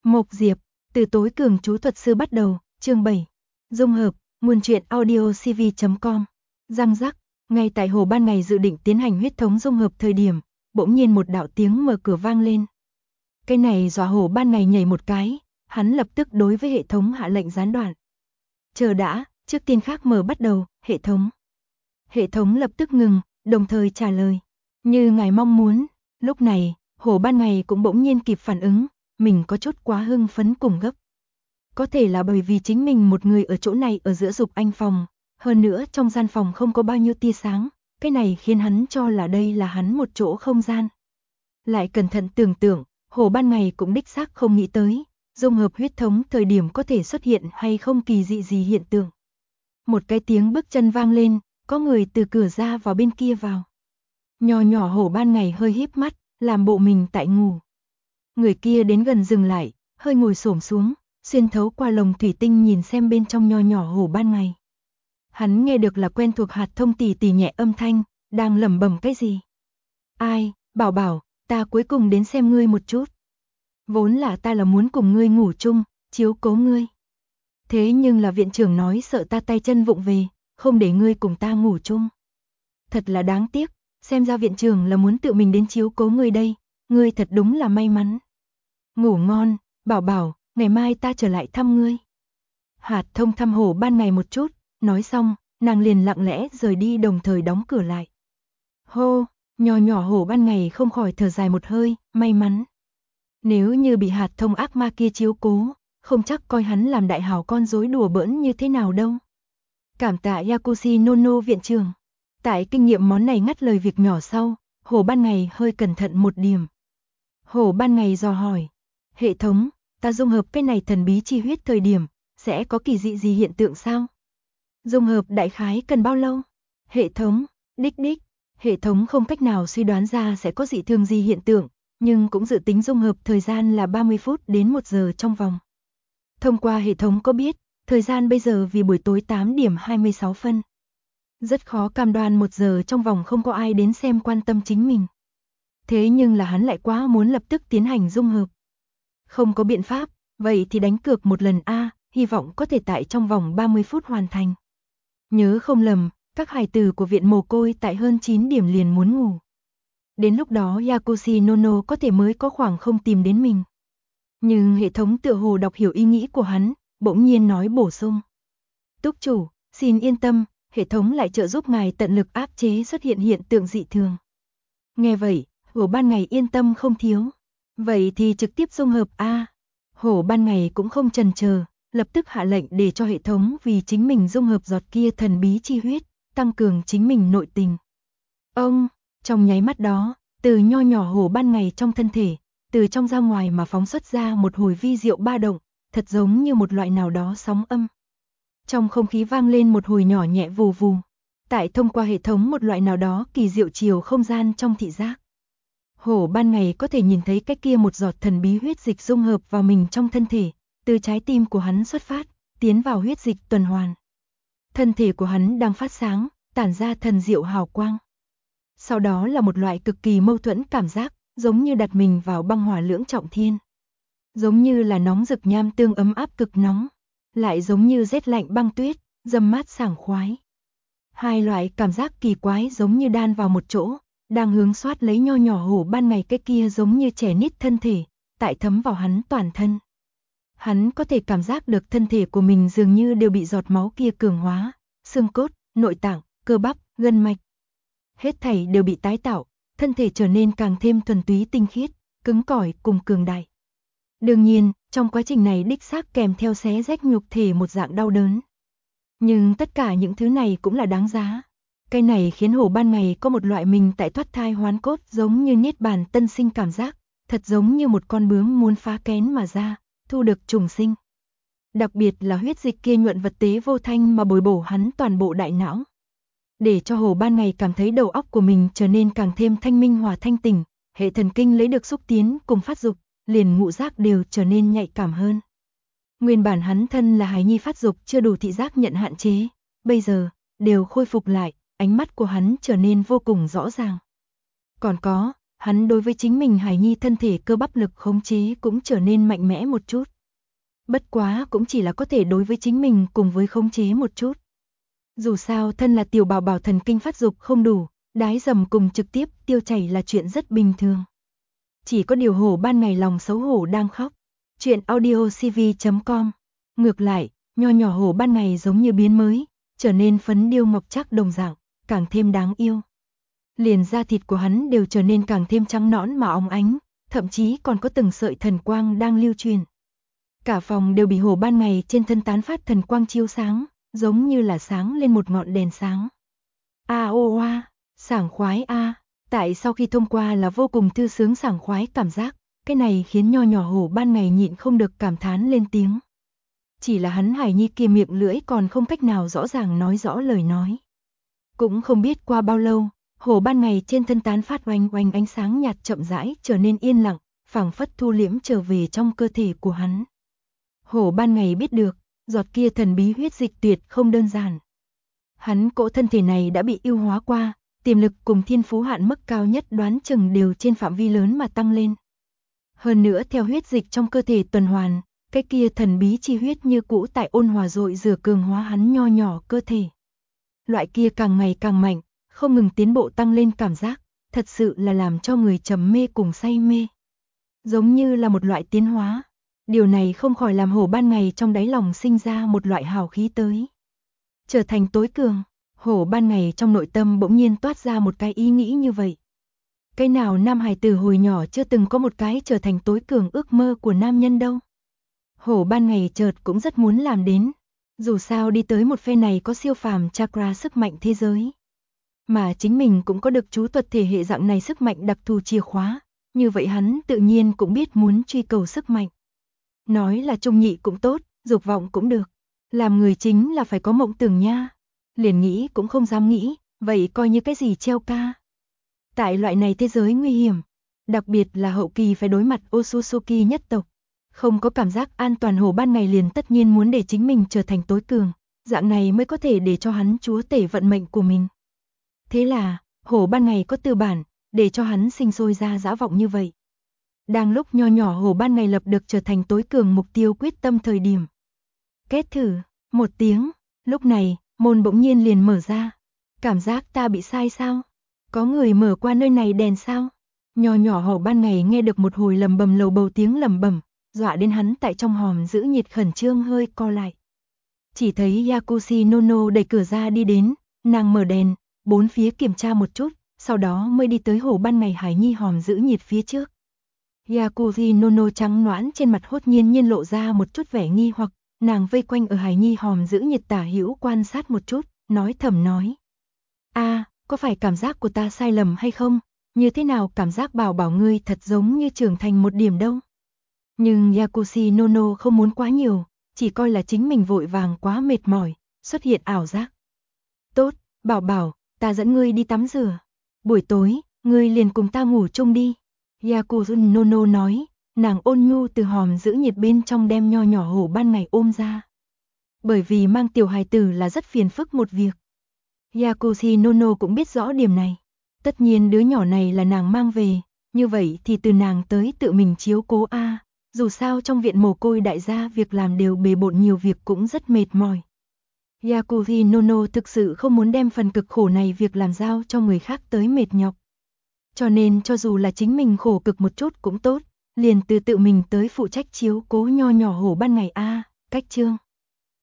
Mộc Diệp, từ tối cường chú thuật sư bắt đầu, chương 7. Dung hợp, nguồn truyện audio cv.com. Răng rắc, ngay tại hồ ban ngày dự định tiến hành huyết thống dung hợp thời điểm, bỗng nhiên một đạo tiếng mở cửa vang lên. Cái này dọa hồ ban ngày nhảy một cái, hắn lập tức đối với hệ thống hạ lệnh gián đoạn. Chờ đã, trước tiên khác mở bắt đầu, hệ thống. Hệ thống lập tức ngừng, đồng thời trả lời. Như ngài mong muốn, lúc này, hồ ban ngày cũng bỗng nhiên kịp phản ứng, mình có chút quá hưng phấn cùng gấp. Có thể là bởi vì chính mình một người ở chỗ này ở giữa dục anh phòng, hơn nữa trong gian phòng không có bao nhiêu tia sáng, cái này khiến hắn cho là đây là hắn một chỗ không gian. Lại cẩn thận tưởng tượng, hồ ban ngày cũng đích xác không nghĩ tới, dung hợp huyết thống thời điểm có thể xuất hiện hay không kỳ dị gì hiện tượng. Một cái tiếng bước chân vang lên, có người từ cửa ra vào bên kia vào. Nho nhỏ hồ ban ngày hơi híp mắt, làm bộ mình tại ngủ. Người kia đến gần dừng lại, hơi ngồi xổm xuống, xuyên thấu qua lồng thủy tinh nhìn xem bên trong nho nhỏ hồ ban ngày. Hắn nghe được là quen thuộc hạt thông tỉ tỉ nhẹ âm thanh, đang lẩm bẩm cái gì. Ai, bảo bảo, ta cuối cùng đến xem ngươi một chút. Vốn là ta là muốn cùng ngươi ngủ chung, chiếu cố ngươi. Thế nhưng là viện trưởng nói sợ ta tay chân vụng về, không để ngươi cùng ta ngủ chung. Thật là đáng tiếc, xem ra viện trưởng là muốn tự mình đến chiếu cố ngươi đây, ngươi thật đúng là may mắn. Ngủ ngon, bảo bảo, ngày mai ta trở lại thăm ngươi. Hạt thông thăm hồ ban ngày một chút, nói xong, nàng liền lặng lẽ rời đi đồng thời đóng cửa lại. Hô, nho nhỏ hồ ban ngày không khỏi thở dài một hơi, may mắn. Nếu như bị hạt thông ác ma kia chiếu cố, không chắc coi hắn làm đại hảo con rối đùa bỡn như thế nào đâu. Cảm tạ Yakushi Nono viện trưởng. Tại kinh nghiệm món này ngắt lời việc nhỏ sau, hồ ban ngày hơi cẩn thận một điểm. Hồ ban ngày dò hỏi. Hệ thống, ta dung hợp cái này thần bí chi huyết thời điểm, sẽ có kỳ dị gì hiện tượng sao? Dung hợp đại khái cần bao lâu? Hệ thống, đích, hệ thống không cách nào suy đoán ra sẽ có dị thường gì hiện tượng, nhưng cũng dự tính dung hợp thời gian là 30 phút đến 1 giờ trong vòng. Thông qua hệ thống có biết, thời gian bây giờ vì buổi tối 8 điểm 26 phân. Rất khó cam đoan 1 giờ trong vòng không có ai đến xem quan tâm chính mình. Thế nhưng là hắn lại quá muốn lập tức tiến hành dung hợp. Không có biện pháp, vậy thì đánh cược một lần a, hy vọng có thể tại trong vòng 30 phút hoàn thành. Nhớ không lầm, các hài tử của viện mồ côi tại hơn 9 điểm liền muốn ngủ. Đến lúc đó Yakushi Nono có thể mới có khoảng không tìm đến mình. Nhưng hệ thống tựa hồ đọc hiểu ý nghĩ của hắn, bỗng nhiên nói bổ sung. Túc chủ, xin yên tâm, hệ thống lại trợ giúp ngài tận lực áp chế xuất hiện hiện tượng dị thường. Nghe vậy, Hổ ban ngày yên tâm không thiếu. Vậy thì trực tiếp dung hợp a. Hổ ban ngày cũng không chần chờ, lập tức hạ lệnh để cho hệ thống vì chính mình dung hợp giọt kia thần bí chi huyết, tăng cường chính mình nội tình. Ông, trong nháy mắt đó, từ nho nhỏ hổ ban ngày trong thân thể, từ trong ra ngoài mà phóng xuất ra một hồi vi diệu ba động, thật giống như một loại nào đó sóng âm. Trong không khí vang lên một hồi nhỏ nhẹ vù vù, tại thông qua hệ thống một loại nào đó kỳ diệu chiều không gian trong thị giác. Hổ ban ngày có thể nhìn thấy cái kia một giọt thần bí huyết dịch dung hợp vào mình trong thân thể, từ trái tim của hắn xuất phát, tiến vào huyết dịch tuần hoàn. Thân thể của hắn đang phát sáng, tản ra thần diệu hào quang. Sau đó là một loại cực kỳ mâu thuẫn cảm giác, giống như đặt mình vào băng hỏa lưỡng trọng thiên. Giống như là nóng rực nham tương ấm áp cực nóng, lại giống như rét lạnh băng tuyết, dâm mát sảng khoái. Hai loại cảm giác kỳ quái giống như đan vào một chỗ, đang hướng soát lấy nho nhỏ hổ ban ngày cái kia giống như trẻ nít thân thể, tại thấm vào hắn toàn thân. Hắn có thể cảm giác được thân thể của mình dường như đều bị giọt máu kia cường hóa, xương cốt, nội tạng, cơ bắp, gân mạch. Hết thảy đều bị tái tạo, thân thể trở nên càng thêm thuần túy tinh khiết, cứng cỏi cùng cường đại. Đương nhiên, trong quá trình này đích xác kèm theo xé rách nhục thể một dạng đau đớn. Nhưng tất cả những thứ này cũng là đáng giá. Cái này khiến hổ ban ngày có một loại mình tại thoát thai hoán cốt giống như niết bàn tân sinh cảm giác, thật giống như một con bướm muốn phá kén mà ra, thu được trùng sinh. Đặc biệt là huyết dịch kia nhuận vật tế vô thanh mà bồi bổ hắn toàn bộ đại não. Để cho hổ ban ngày cảm thấy đầu óc của mình trở nên càng thêm thanh minh hòa thanh tỉnh, hệ thần kinh lấy được xúc tiến cùng phát dục, liền ngũ giác đều trở nên nhạy cảm hơn. Nguyên bản hắn thân là hài nhi phát dục chưa đủ thị giác nhận hạn chế, bây giờ, đều khôi phục lại, ánh mắt của hắn trở nên vô cùng rõ ràng. Còn có, Hắn đối với chính mình hài nhi thân thể cơ bắp lực khống chế cũng trở nên mạnh mẽ một chút. Bất quá cũng chỉ là có thể đối với chính mình cùng với khống chế một chút. Dù sao thân là tiểu bảo bảo thần kinh phát dục không đủ, đái dầm cùng trực tiếp tiêu chảy là chuyện rất bình thường. Chỉ có điều Hổ ban ngày lòng xấu hổ đang khóc. Chuyện audiocv.com. Ngược lại, nho nhỏ Hổ ban ngày giống như biến mới, trở nên phấn điêu ngọc trác đồng dạng, càng thêm đáng yêu. Liền da thịt của hắn đều trở nên càng thêm trắng nõn mà óng ánh, thậm chí còn có từng sợi thần quang đang lưu truyền. Cả phòng đều bị Hổ ban ngày trên thân tán phát thần quang chiếu sáng, giống như là sáng lên một ngọn đèn sáng. A ô oa, sảng khoái a. Tại sau khi thông qua là vô cùng thư sướng sảng khoái cảm giác, cái này khiến nho nhỏ Hổ ban ngày nhịn không được cảm thán lên tiếng. Chỉ là hắn hài nhi kia miệng lưỡi còn không cách nào rõ ràng nói rõ lời nói. Cũng không biết qua bao lâu, Hổ ban ngày trên thân tán phát oanh oanh ánh sáng nhạt chậm rãi trở nên yên lặng, phảng phất thu liễm trở về trong cơ thể của hắn. Hổ ban ngày biết được, giọt kia thần bí huyết dịch tuyệt không đơn giản. Hắn cỗ thân thể này đã bị ưu hóa qua, tiềm lực cùng thiên phú hạn mức cao nhất đoán chừng đều trên phạm vi lớn mà tăng lên. Hơn nữa theo huyết dịch trong cơ thể tuần hoàn, cái kia thần bí chi huyết như cũ tại ôn hòa dội rửa cường hóa hắn nho nhỏ cơ thể. Loại kia càng ngày càng mạnh, không ngừng tiến bộ tăng lên cảm giác, thật sự là làm cho người trầm mê cùng say mê. Giống như là một loại tiến hóa. Điều này không khỏi làm Hổ ban ngày trong đáy lòng sinh ra một loại hào khí tới. Trở thành tối cường, Hổ ban ngày trong nội tâm bỗng nhiên toát ra một cái ý nghĩ như vậy. Cái nào nam hài tử hồi nhỏ chưa từng có một cái trở thành tối cường ước mơ của nam nhân đâu. Hổ ban ngày chợt cũng rất muốn làm đến. Dù sao đi tới một phe này có siêu phàm chakra sức mạnh thế giới. Mà chính mình cũng có được chú thuật thể hệ dạng này sức mạnh đặc thù chìa khóa. Như vậy hắn tự nhiên cũng biết muốn truy cầu sức mạnh. Nói là trung nhị cũng tốt, dục vọng cũng được. Làm người chính là phải có mộng tưởng nha. Liền nghĩ cũng không dám nghĩ, vậy coi như cái gì treo ca. Tại loại này thế giới nguy hiểm, đặc biệt là hậu kỳ phải đối mặt Otsutsuki nhất tộc. Không có cảm giác an toàn Hổ ban ngày liền tất nhiên muốn để chính mình trở thành tối cường. Dạng này mới có thể để cho hắn chúa tể vận mệnh của mình. Thế là, Hổ ban ngày có tư bản, để cho hắn sinh sôi ra dã vọng như vậy. Đang lúc nho nhỏ Hổ ban ngày lập được trở thành tối cường mục tiêu quyết tâm thời điểm. Kết thử, một tiếng, lúc này, môn bỗng nhiên liền mở ra. Cảm giác ta bị sai sao? Có người mở qua nơi này đèn sao? Nho nhỏ Hổ ban ngày nghe được một hồi lầm bầm lầu bầu tiếng lầm bầm, dọa đến hắn tại trong hòm giữ nhiệt khẩn trương hơi co lại. Chỉ thấy Yakushi Nono đẩy cửa ra đi đến, nàng mở đèn, bốn phía kiểm tra một chút, sau đó mới đi tới Hổ ban ngày hải nhi hòm giữ nhiệt phía trước. Yakushi Nono trắng nõn trên mặt hốt nhiên lộ ra một chút vẻ nghi hoặc, nàng vây quanh ở hải nhi hòm giữ nhiệt tả hữu quan sát một chút, nói thầm nói. Có phải cảm giác của ta sai lầm hay không? Như thế nào cảm giác bảo bảo ngươi thật giống như trưởng thành một điểm đâu? Nhưng Yakushi Nono không muốn quá nhiều, chỉ coi là chính mình vội vàng quá mệt mỏi, xuất hiện ảo giác. Tốt, bảo bảo, ta dẫn ngươi đi tắm rửa. Buổi tối, ngươi liền cùng ta ngủ chung đi. Yakushi Nono nói, nàng ôn nhu từ hòm giữ nhiệt bên trong đem nho nhỏ Hổ ban ngày ôm ra. Bởi vì mang tiểu hài tử là rất phiền phức một việc. Yakushi Nono cũng biết rõ điểm này. Tất nhiên đứa nhỏ này là nàng mang về, như vậy thì từ nàng tới tự mình chiếu cố a. Dù sao trong viện mồ côi đại gia việc làm đều bề bộn nhiều việc cũng rất mệt mỏi. Yakushi Nono thực sự không muốn đem phần cực khổ này việc làm giao cho người khác tới mệt nhọc. Cho nên cho dù là chính mình khổ cực một chút cũng tốt, liền từ tự mình tới phụ trách chiếu cố nho nhỏ Hổ ban ngày a. Cách chương